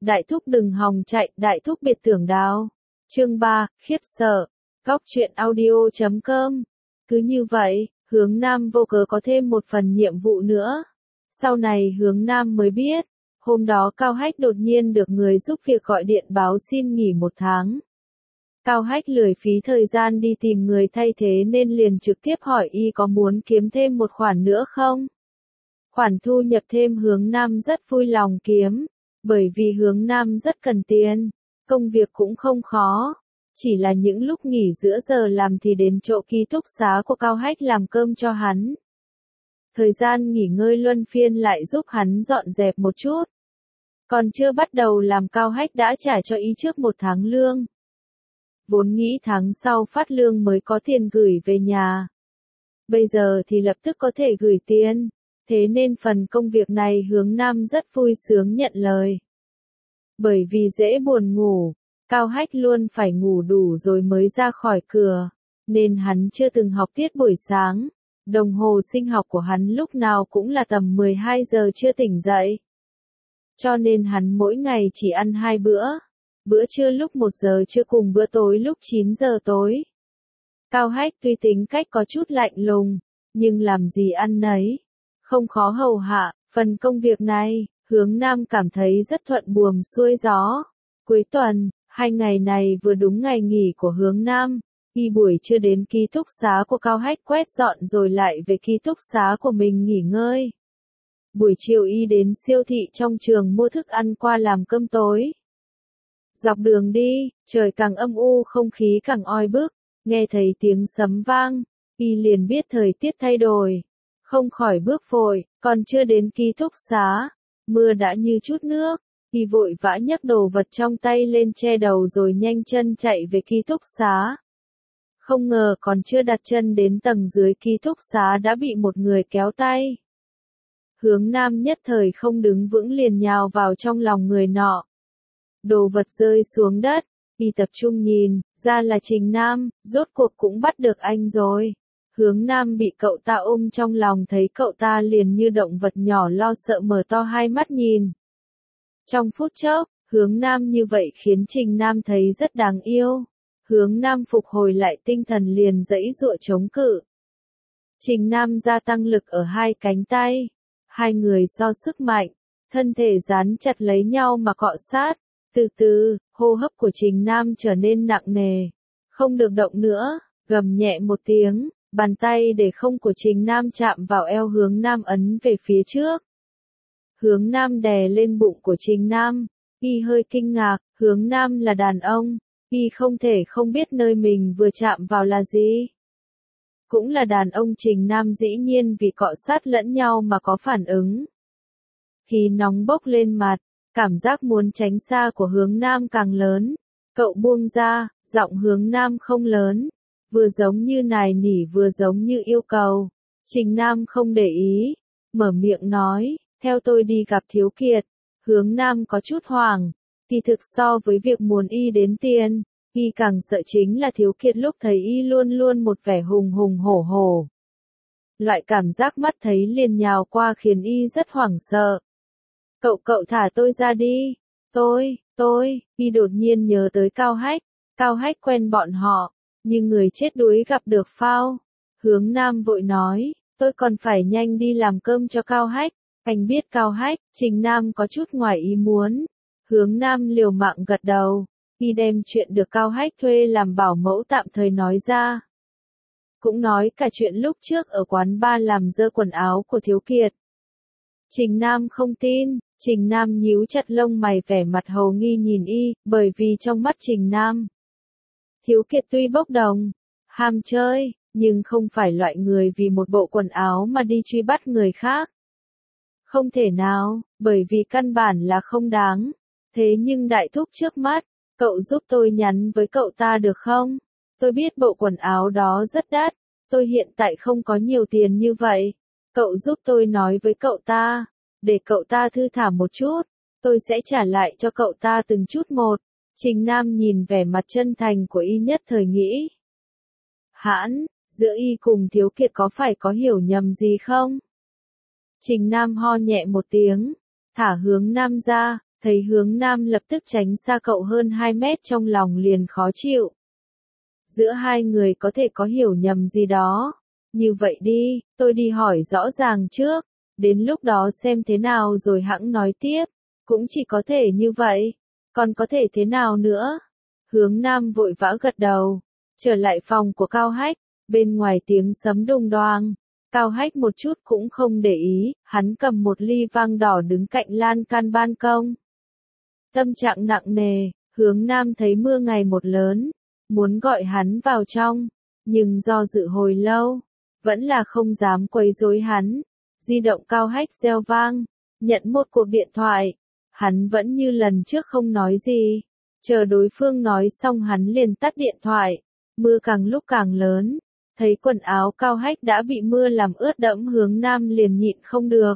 Đại thúc đừng hòng chạy, đại thúc biệt tưởng đào. Chương 3, khiếp sợ. Góc truyện audio.com. Cứ như vậy, Hướng Nam vô cớ có thêm một phần nhiệm vụ nữa. Sau này Hướng Nam mới biết, hôm đó Cao Hách đột nhiên được người giúp việc gọi điện báo xin nghỉ 1 tháng. Cao Hách lười phí thời gian đi tìm người thay thế nên liền trực tiếp hỏi y có muốn kiếm thêm một khoản nữa không? Khoản thu nhập thêm Hướng Nam rất vui lòng kiếm, bởi vì Hướng Nam rất cần tiền, công việc cũng không khó. Chỉ là những lúc nghỉ giữa giờ làm thì đến chỗ ký túc xá của Cao Hách làm cơm cho hắn. Thời gian nghỉ ngơi luân phiên lại giúp hắn dọn dẹp một chút. Còn chưa bắt đầu làm Cao Hách đã trả cho y trước 1 tháng lương. Vốn nghĩ tháng sau phát lương mới có tiền gửi về nhà. Bây giờ thì lập tức có thể gửi tiền, thế nên phần công việc này Hướng Nam rất vui sướng nhận lời. Bởi vì dễ buồn ngủ, Cao Hách luôn phải ngủ đủ rồi mới ra khỏi cửa, nên hắn chưa từng học tiết buổi sáng. Đồng hồ sinh học của hắn lúc nào cũng là tầm 12 giờ chưa tỉnh dậy. Cho nên hắn mỗi ngày chỉ ăn 2 bữa. Bữa trưa lúc 1 giờ trưa cùng bữa tối lúc 9 giờ tối. Cao Hách tuy tính cách có chút lạnh lùng, nhưng làm gì ăn nấy, không khó hầu hạ. Phần công việc này, Hướng Nam cảm thấy rất thuận buồm xuôi gió. Cuối tuần, 2 ngày này vừa đúng ngày nghỉ của Hướng Nam. Y buổi trưa đến ký túc xá của Cao Hách quét dọn rồi lại về ký túc xá của mình nghỉ ngơi. Buổi chiều y đến siêu thị trong trường mua thức ăn qua làm cơm tối. Dọc đường đi, trời càng âm u không khí càng oi bức, nghe thấy tiếng sấm vang, y liền biết thời tiết thay đổi. Không khỏi bước vội, còn chưa đến ký túc xá, mưa đã như chút nước, y vội vã nhấc đồ vật trong tay lên che đầu rồi nhanh chân chạy về ký túc xá. Không ngờ còn chưa đặt chân đến tầng dưới ký túc xá đã bị một người kéo tay. Hướng Nam nhất thời không đứng vững liền nhào vào trong lòng người nọ. Đồ vật rơi xuống đất, y tập trung nhìn, ra là Trình Nam, rốt cuộc cũng bắt được anh rồi. Hướng Nam bị cậu ta ôm trong lòng thấy cậu ta liền như động vật nhỏ lo sợ mở to hai mắt nhìn. Trong phút chốc, Hướng Nam như vậy khiến Trình Nam thấy rất đáng yêu. Hướng Nam phục hồi lại tinh thần liền giãy giụa chống cự. Trình Nam gia tăng lực ở 2 cánh tay. 2 người so sức mạnh, thân thể dán chặt lấy nhau mà cọ sát. Từ từ, hô hấp của Trình Nam trở nên nặng nề. Không được động nữa, gầm nhẹ một tiếng, bàn tay để không của Trình Nam chạm vào eo Hướng Nam ấn về phía trước. Hướng Nam đè lên bụng của Trình Nam, y hơi kinh ngạc, Hướng Nam là đàn ông, y không thể không biết nơi mình vừa chạm vào là gì. Cũng là đàn ông Trình Nam dĩ nhiên vì cọ sát lẫn nhau mà có phản ứng. Khí nóng bốc lên mặt, cảm giác muốn tránh xa của Hướng Nam càng lớn. Cậu buông ra, giọng Hướng Nam không lớn, vừa giống như nài nỉ vừa giống như yêu cầu. Trình Nam không để ý, mở miệng nói, theo tôi đi gặp Thiếu Kiệt. Hướng Nam có chút hoảng, kỳ thực so với việc muốn y đến tiền, y càng sợ chính là Thiếu Kiệt lúc thấy y luôn luôn một vẻ hùng hùng hổ hổ. Loại cảm giác mắt thấy liền nhào qua khiến y rất hoảng sợ. Cậu thả tôi ra đi. Y đột nhiên nhớ tới Cao Hách quen bọn họ, nhưng người chết đuối gặp được phao. Hướng Nam vội nói, tôi còn phải nhanh đi làm cơm cho Cao Hách. Anh biết Cao Hách, Trình Nam có chút ngoài ý muốn. Hướng Nam liều mạng gật đầu, y đem chuyện được Cao Hách thuê làm bảo mẫu tạm thời nói ra. Cũng nói cả chuyện lúc trước ở quán bar làm dơ quần áo của Thiếu Kiệt. Trình Nam không tin, Trình Nam nhíu chặt lông mày vẻ mặt hầu nghi nhìn y, bởi vì trong mắt Trình Nam, Thiếu Kiệt tuy bốc đồng, ham chơi, nhưng không phải loại người vì một bộ quần áo mà đi truy bắt người khác. Không thể nào, bởi vì căn bản là không đáng. Thế nhưng đại thúc trước mắt, cậu giúp tôi nhắn với cậu ta được không? Tôi biết bộ quần áo đó rất đắt, tôi hiện tại không có nhiều tiền như vậy. Cậu giúp tôi nói với cậu ta, để cậu ta thư thả một chút, tôi sẽ trả lại cho cậu ta từng chút một. Trình Nam nhìn vẻ mặt chân thành của y nhất thời nghĩ. Hãn, giữa y cùng Thiếu Kiệt có phải có hiểu nhầm gì không? Trình Nam ho nhẹ một tiếng, thả Hướng Nam ra, Thấy hướng nam lập tức tránh xa cậu hơn 2 mét, trong lòng liền khó chịu. Giữa hai người có thể có hiểu nhầm gì đó. Như vậy đi, tôi đi hỏi rõ ràng trước, đến lúc đó xem thế nào rồi hẵng nói tiếp. Cũng chỉ có thể như vậy, còn có thể thế nào nữa? Hướng nam vội vã gật đầu, trở lại phòng của Cao Hách, bên ngoài tiếng sấm đùng đoang. Cao Hách một chút cũng không để ý, hắn cầm một ly vang đỏ đứng cạnh lan can ban công. Tâm trạng nặng nề, hướng nam thấy mưa ngày một lớn, muốn gọi hắn vào trong, nhưng do dự hồi lâu, vẫn là không dám quấy rối hắn. Di động Cao Hách reo vang, nhận một cuộc điện thoại, hắn vẫn như lần trước không nói gì, chờ đối phương nói xong hắn liền tắt điện thoại. Mưa càng lúc càng lớn, thấy quần áo Cao Hách đã bị mưa làm ướt đẫm, hướng nam liền nhịn không được.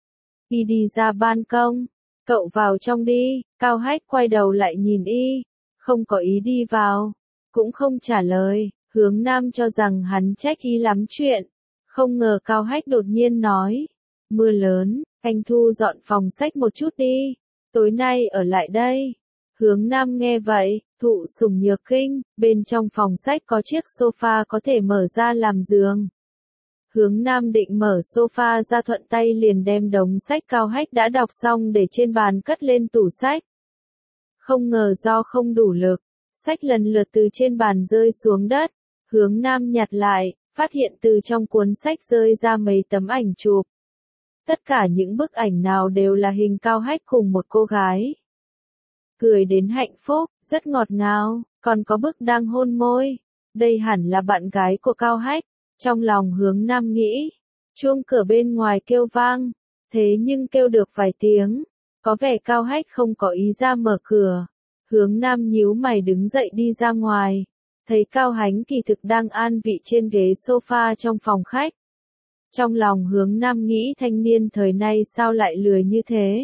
Đi ra ban công, cậu vào trong đi. Cao Hách quay đầu lại nhìn không có ý đi vào, cũng không trả lời. Hướng nam cho rằng hắn trách lắm chuyện, không ngờ Cao Hách đột nhiên nói, mưa lớn, anh thu dọn phòng sách một chút đi, tối nay ở lại đây. Hướng nam nghe vậy, thụ sủng nhược kinh, bên trong phòng sách có chiếc sofa có thể mở ra làm giường. Hướng nam định mở sofa ra, thuận tay liền đem đống sách Cao Hách đã đọc xong để trên bàn cất lên tủ sách. Không ngờ do không đủ lực, sách lần lượt từ trên bàn rơi xuống đất. Hướng nam nhặt lại, phát hiện từ trong cuốn sách rơi ra mấy tấm ảnh chụp. Tất cả những bức ảnh nào đều là hình Cao Hách cùng một cô gái. Cười đến hạnh phúc, rất ngọt ngào, còn có bức đang hôn môi. Đây hẳn là bạn gái của Cao Hách. Trong lòng hướng nam nghĩ, chuông cửa bên ngoài kêu vang, thế nhưng kêu được vài tiếng, có vẻ Cao Hách không có ý ra mở cửa. Hướng nam nhíu mày đứng dậy đi ra ngoài, thấy Cao Hách kỳ thực đang an vị trên ghế sofa trong phòng khách. Trong lòng hướng nam nghĩ thanh niên thời nay sao lại lười như thế.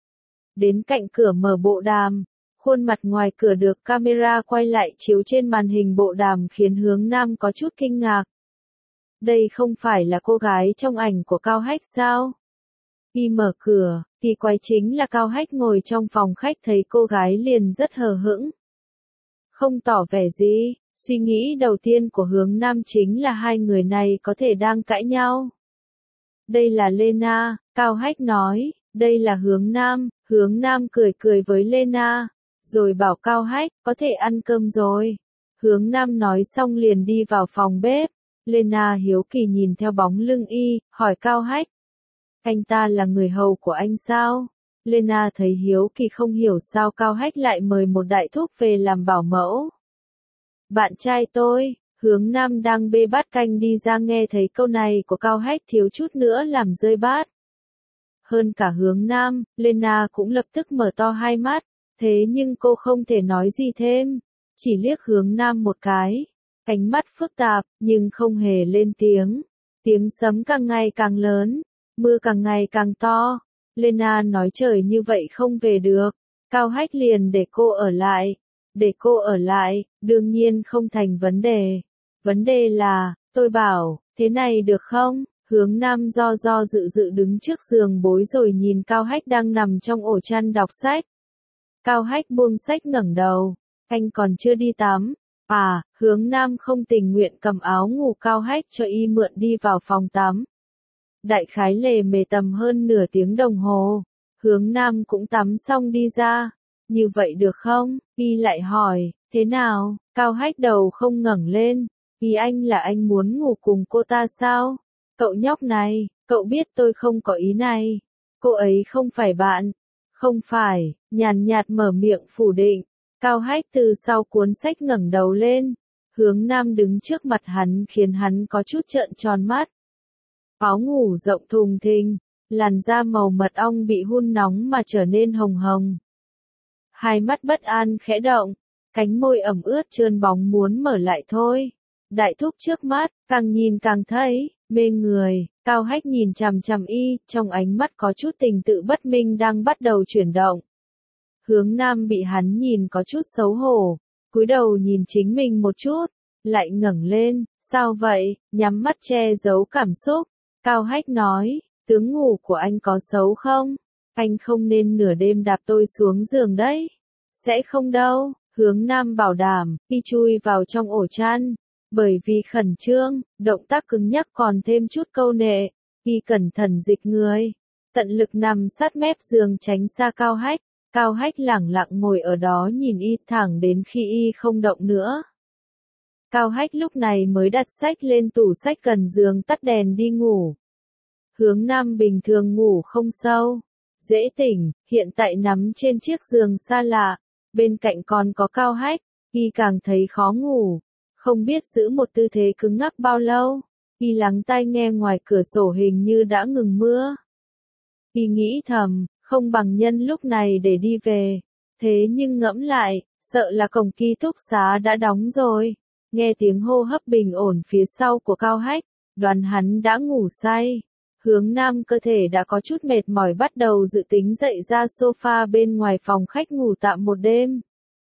Đến cạnh cửa mở bộ đàm, khuôn mặt ngoài cửa được camera quay lại chiếu trên màn hình bộ đàm khiến hướng nam có chút kinh ngạc. Đây không phải là cô gái trong ảnh của Cao Hách sao? Khi mở cửa, thì quái chính là Cao Hách ngồi trong phòng khách, thấy cô gái liền rất hờ hững. Không tỏ vẻ gì, suy nghĩ đầu tiên của hướng nam chính là hai người này có thể đang cãi nhau. Đây là Lena, Cao Hách nói, đây là hướng nam cười cười với Lena, rồi bảo Cao Hách, có thể ăn cơm rồi. Hướng nam nói xong liền đi vào phòng bếp. Lena hiếu kỳ nhìn theo bóng lưng hỏi Cao Hách. Anh ta là người hầu của anh sao? Lena thấy hiếu kỳ không hiểu sao Cao Hách lại mời một đại thúc về làm bảo mẫu. Bạn trai tôi, hướng nam đang bê bát canh đi ra nghe thấy câu này của Cao Hách thiếu chút nữa làm rơi bát. Hơn cả hướng nam, Lena cũng lập tức mở to hai mắt, thế nhưng cô không thể nói gì thêm, chỉ liếc hướng nam một cái. Ánh mắt phức tạp, nhưng không hề lên tiếng. Tiếng sấm càng ngày càng lớn, mưa càng ngày càng to. Lena nói trời như vậy không về được. Cao Hách liền để cô ở lại. Để cô ở lại, đương nhiên không thành vấn đề. Vấn đề là, tôi bảo, thế này được không? Hướng nam do dự dự đứng trước giường bối rồi nhìn Cao Hách đang nằm trong ổ chăn đọc sách. Cao Hách buông sách ngẩng đầu. Anh còn chưa đi tắm. Hướng nam không tình nguyện cầm áo ngủ Cao Hách cho mượn đi vào phòng tắm. Đại khái lề mề tầm hơn nửa tiếng đồng hồ, hướng nam cũng tắm xong đi ra. Như vậy được không? Lại hỏi, thế nào? Cao Hách đầu không ngẩng lên. Anh là anh muốn ngủ cùng cô ta sao? Cậu nhóc này, cậu biết tôi không có ý này. Cô ấy không phải bạn. Không phải, nhàn nhạt mở miệng phủ định. Cao Hách từ sau cuốn sách ngẩng đầu lên, hướng nam đứng trước mặt hắn khiến hắn có chút trợn tròn mắt. Áo ngủ rộng thùng thình, làn da màu mật ong bị hun nóng mà trở nên hồng hồng. Hai mắt bất an khẽ động, cánh môi ẩm ướt trơn bóng muốn mở lại thôi. Đại thúc trước mắt, càng nhìn càng thấy, mê người. Cao Hách nhìn chằm chằm trong ánh mắt có chút tình tự bất minh đang bắt đầu chuyển động. Hướng nam bị hắn nhìn có chút xấu hổ, cúi đầu nhìn chính mình một chút, lại ngẩng lên, sao vậy, nhắm mắt che giấu cảm xúc. Cao Hách nói, tướng ngủ của anh có xấu không? Anh không nên nửa đêm đạp tôi xuống giường đấy. Sẽ không đâu, Hướng Nam bảo đảm, y chui vào trong ổ chăn. Bởi vì khẩn trương, động tác cứng nhắc còn thêm chút câu nệ, y cẩn thận dịch người. Tận lực nằm sát mép giường tránh xa Cao Hách. Cao Hách lẳng lặng ngồi ở đó nhìn y thẳng đến khi y không động nữa. Cao Hách lúc này mới đặt sách lên tủ sách gần giường tắt đèn đi ngủ. Hướng Nam bình thường ngủ không sâu, dễ tỉnh, hiện tại nằm trên chiếc giường xa lạ, bên cạnh còn có Cao Hách, y càng thấy khó ngủ, không biết giữ một tư thế cứng ngắc bao lâu, y lắng tai nghe ngoài cửa sổ hình như đã ngừng mưa. Y nghĩ thầm, không bằng nhân lúc này để đi về, thế nhưng ngẫm lại, sợ là cổng ký túc xá đã đóng rồi. Nghe tiếng hô hấp bình ổn phía sau của Cao Hách, đoán hắn đã ngủ say. Hướng Nam cơ thể đã có chút mệt mỏi bắt đầu dự tính dậy ra sofa bên ngoài phòng khách ngủ tạm một đêm.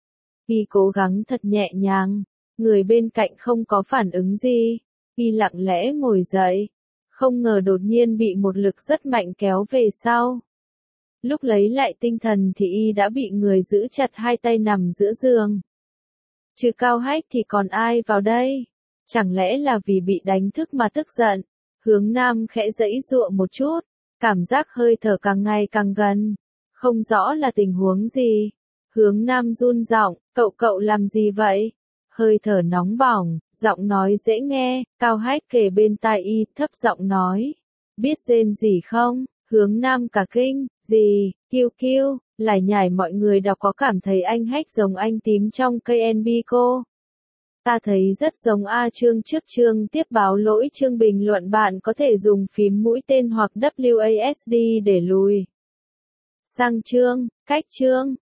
Y cố gắng thật nhẹ nhàng, người bên cạnh không có phản ứng gì. Y lặng lẽ ngồi dậy, không ngờ đột nhiên bị một lực rất mạnh kéo về sau. Lúc lấy lại tinh thần thì y đã bị người giữ chặt hai tay nằm giữa giường. Trừ Cao Hách thì còn ai vào đây? Chẳng lẽ là vì bị đánh thức mà tức giận? Hướng Nam khẽ giãy giụa một chút, cảm giác hơi thở càng ngày càng gần. Không rõ là tình huống gì. Hướng Nam run giọng, cậu làm gì vậy? Hơi thở nóng bỏng, giọng nói dễ nghe, Cao Hách kề bên tai y, thấp giọng nói. Biết rên gì không? Hướng Nam cả kinh, gì, kiêu kiêu, lải nhải mọi người đọc có cảm thấy anh Hách giống anh tím trong KNB cô. Ta thấy rất giống A chương trước chương tiếp báo lỗi chương bình luận bạn có thể dùng phím mũi tên hoặc WASD để lùi sang chương, cách chương.